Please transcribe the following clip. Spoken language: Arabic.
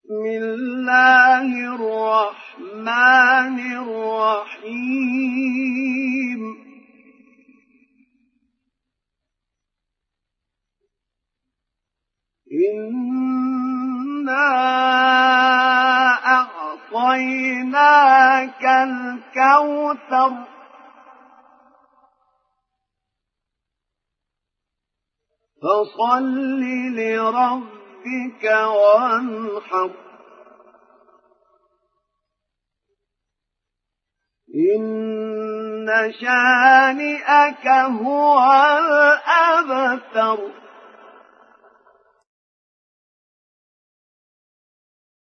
بسم الله الرحمن الرحيم إنا أعطيناك الكوثر فصل لربك وانحر إن شانئك هو الأبتر